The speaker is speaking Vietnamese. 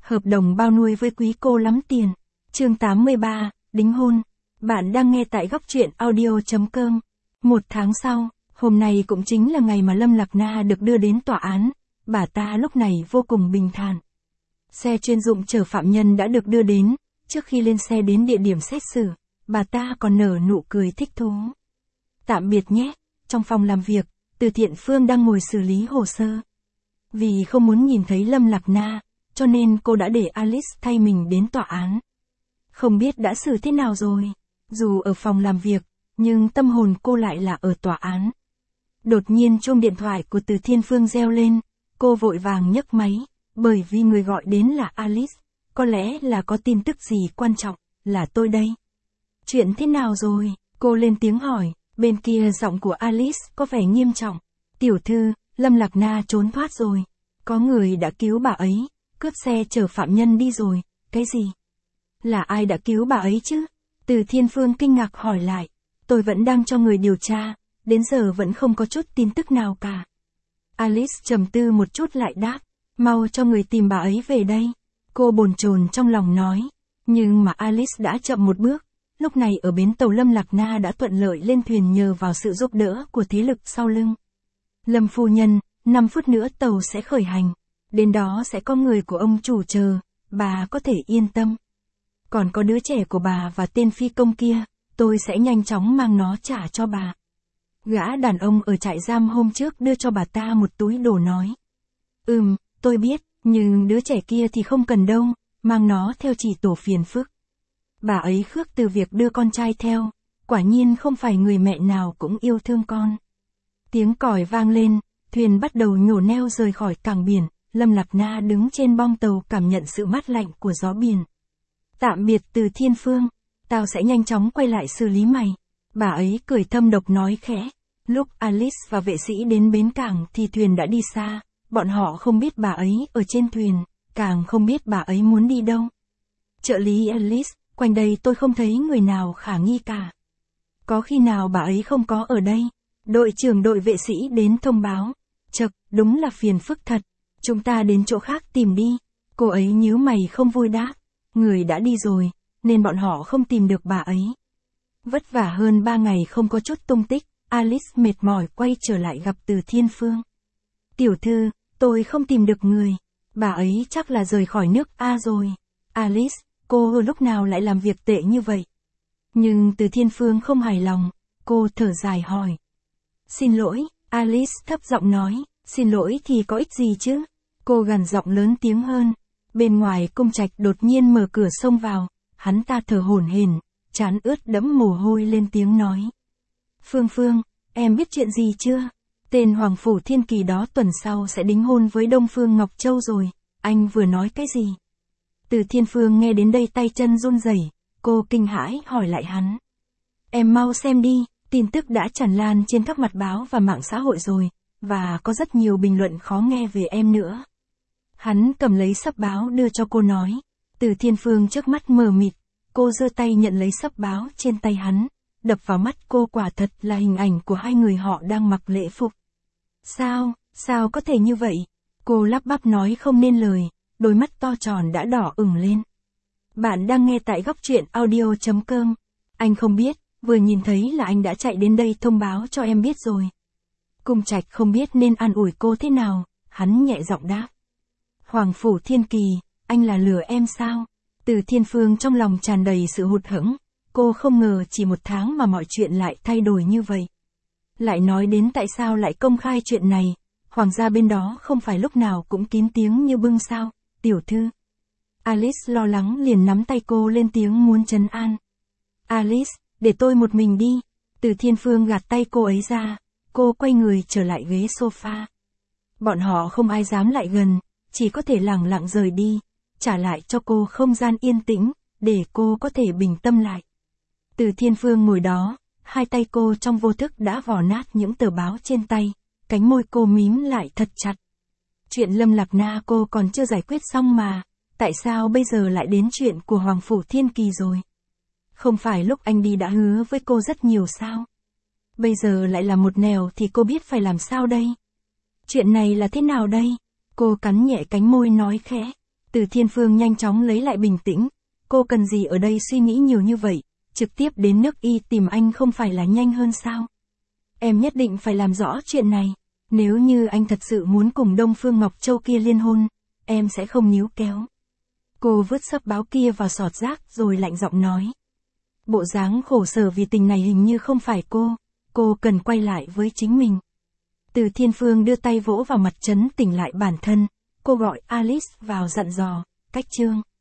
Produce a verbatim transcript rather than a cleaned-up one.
Hợp đồng bao nuôi với quý cô lắm tiền. Chương tám mươi ba, đính hôn. Bạn đang nghe tại góc truyện audio chấm com. Một tháng sau, hôm nay cũng chính là ngày mà Lâm Lạc Na được đưa đến tòa án. Bà ta lúc này vô cùng bình thản. Xe chuyên dụng chở phạm nhân đã được đưa đến. Trước khi lên xe đến địa điểm xét xử, bà ta còn nở nụ cười thích thú. Tạm biệt nhé. Trong phòng làm việc, Từ Thiện Phương đang ngồi xử lý hồ sơ. Vì không muốn nhìn thấy Lâm Lạc Na, cho nên cô đã để Alice thay mình đến tòa án. Không biết đã xử thế nào rồi. Dù ở phòng làm việc, nhưng tâm hồn cô lại là ở tòa án. Đột nhiên chuông điện thoại của Từ Thiên Phương reo lên. Cô vội vàng nhấc máy, bởi vì người gọi đến là Alice. Có lẽ là có tin tức gì quan trọng, là tôi đây. Chuyện thế nào rồi? Cô lên tiếng hỏi. Bên kia giọng của Alice có vẻ nghiêm trọng. Tiểu thư, Lâm Lạc Na trốn thoát rồi. Có người đã cứu bà ấy, cướp xe chở phạm nhân đi rồi. Cái gì? Là ai đã cứu bà ấy chứ? Từ Thiên Phương kinh ngạc hỏi lại. Tôi vẫn đang cho người điều tra, đến giờ vẫn không có chút tin tức nào cả. Alice trầm tư một chút lại đáp. Mau cho người tìm bà ấy về đây. Cô bồn chồn trong lòng nói. Nhưng mà Alice đã chậm một bước. Lúc này ở bến tàu Lâm Lạc Na đã thuận lợi lên thuyền nhờ vào sự giúp đỡ của thế lực sau lưng. Lâm phu nhân, năm phút nữa tàu sẽ khởi hành. Đến đó sẽ có người của ông chủ chờ, bà có thể yên tâm. Còn có đứa trẻ của bà và tên phi công kia, tôi sẽ nhanh chóng mang nó trả cho bà. Gã đàn ông ở trại giam hôm trước đưa cho bà ta một túi đồ nói. Ừm, tôi biết, nhưng đứa trẻ kia thì không cần đâu, mang nó theo chỉ tổ phiền phức. Bà ấy khước từ việc đưa con trai theo, quả nhiên không phải người mẹ nào cũng yêu thương con. Tiếng còi vang lên, thuyền bắt đầu nhổ neo rời khỏi cảng biển, Lâm Lạc Na đứng trên bong tàu cảm nhận sự mát lạnh của gió biển. Tạm biệt Từ Thiên Phương, tao sẽ nhanh chóng quay lại xử lý mày. Bà ấy cười thâm độc nói khẽ. Lúc Alice và vệ sĩ đến bến cảng thì thuyền đã đi xa, bọn họ không biết bà ấy ở trên thuyền, càng không biết bà ấy muốn đi đâu. Trợ lý Alice, quanh đây tôi không thấy người nào khả nghi cả. Có khi nào bà ấy không có ở đây? Đội trưởng đội vệ sĩ đến thông báo. Chậc, đúng là phiền phức thật. Chúng ta đến chỗ khác tìm đi. Cô ấy nhíu mày không vui đáp. Người đã đi rồi, nên bọn họ không tìm được bà ấy. Vất vả hơn ba ngày không có chút tung tích, Alice mệt mỏi quay trở lại gặp Từ Thiên Phương. Tiểu thư, tôi không tìm được người. Bà ấy chắc là rời khỏi nước A rồi. Alice, cô lúc nào lại làm việc tệ như vậy? Nhưng Từ Thiên Phương không hài lòng, cô thở dài hỏi. Xin lỗi, Alice thấp giọng nói, xin lỗi thì có ích gì chứ? Cô gằn giọng lớn tiếng hơn. Bên ngoài cung trạch đột nhiên mở cửa xông vào, hắn ta thở hổn hển, trán ướt đẫm mồ hôi lên tiếng nói. Phương Phương, em biết chuyện gì chưa? Tên Hoàng Phủ Thiên Kỳ đó tuần sau sẽ đính hôn với Đông Phương Ngọc Châu rồi, anh vừa nói cái gì? Từ Thiên Phương nghe đến đây tay chân run rẩy, cô kinh hãi hỏi lại hắn. Em mau xem đi, tin tức đã tràn lan trên các mặt báo và mạng xã hội rồi, và có rất nhiều bình luận khó nghe về em nữa. Hắn cầm lấy xấp báo đưa cho cô nói. Từ Thiên Phương trước mắt mờ mịt, cô giơ tay nhận lấy xấp báo trên tay hắn, đập vào mắt cô quả thật là hình ảnh của hai người họ đang mặc lễ phục. Sao, sao có thể như vậy? Cô lắp bắp nói không nên lời, đôi mắt to tròn đã đỏ ửng lên. Bạn đang nghe tại góc truyện audio chấm com. Anh không biết, vừa nhìn thấy là anh đã chạy đến đây thông báo cho em biết rồi. Cung trạch không biết nên an ủi cô thế nào, hắn nhẹ giọng đáp. Hoàng Phủ Thiên Kỳ, anh là lừa em sao? Từ Thiên Phương trong lòng tràn đầy sự hụt hẫng, cô không ngờ chỉ một tháng mà mọi chuyện lại thay đổi như vậy. Lại nói đến tại sao lại công khai chuyện này, hoàng gia bên đó không phải lúc nào cũng kín tiếng như bưng sao, tiểu thư. Alice lo lắng liền nắm tay cô lên tiếng muốn trấn an. Alice, để tôi một mình đi. Từ Thiên Phương gạt tay cô ấy ra, cô quay người trở lại ghế sofa. Bọn họ không ai dám lại gần, chỉ có thể lẳng lặng rời đi, trả lại cho cô không gian yên tĩnh, để cô có thể bình tâm lại. Từ Thiên Phương ngồi đó, hai tay cô trong vô thức đã vò nát những tờ báo trên tay, cánh môi cô mím lại thật chặt. Chuyện Lâm Lạc Na cô còn chưa giải quyết xong mà, tại sao bây giờ lại đến chuyện của Hoàng Phủ Thiên Kỳ rồi? Không phải lúc anh đi đã hứa với cô rất nhiều sao? Bây giờ lại là một nẻo thì cô biết phải làm sao đây? Chuyện này là thế nào đây? Cô cắn nhẹ cánh môi nói khẽ. Từ Thiên Phương nhanh chóng lấy lại bình tĩnh. Cô cần gì ở đây suy nghĩ nhiều như vậy, trực tiếp đến nước Y tìm anh không phải là nhanh hơn sao? Em nhất định phải làm rõ chuyện này. Nếu như anh thật sự muốn cùng Đông Phương Ngọc Châu kia liên hôn, em sẽ không níu kéo. Cô vứt sấp báo kia vào sọt rác rồi lạnh giọng nói. Bộ dáng khổ sở vì tình này hình như không phải cô, cô cần quay lại với chính mình. Từ Thiên Phương đưa tay vỗ vào mặt trấn tỉnh lại bản thân, cô gọi Alice vào dặn dò, Cách Trương.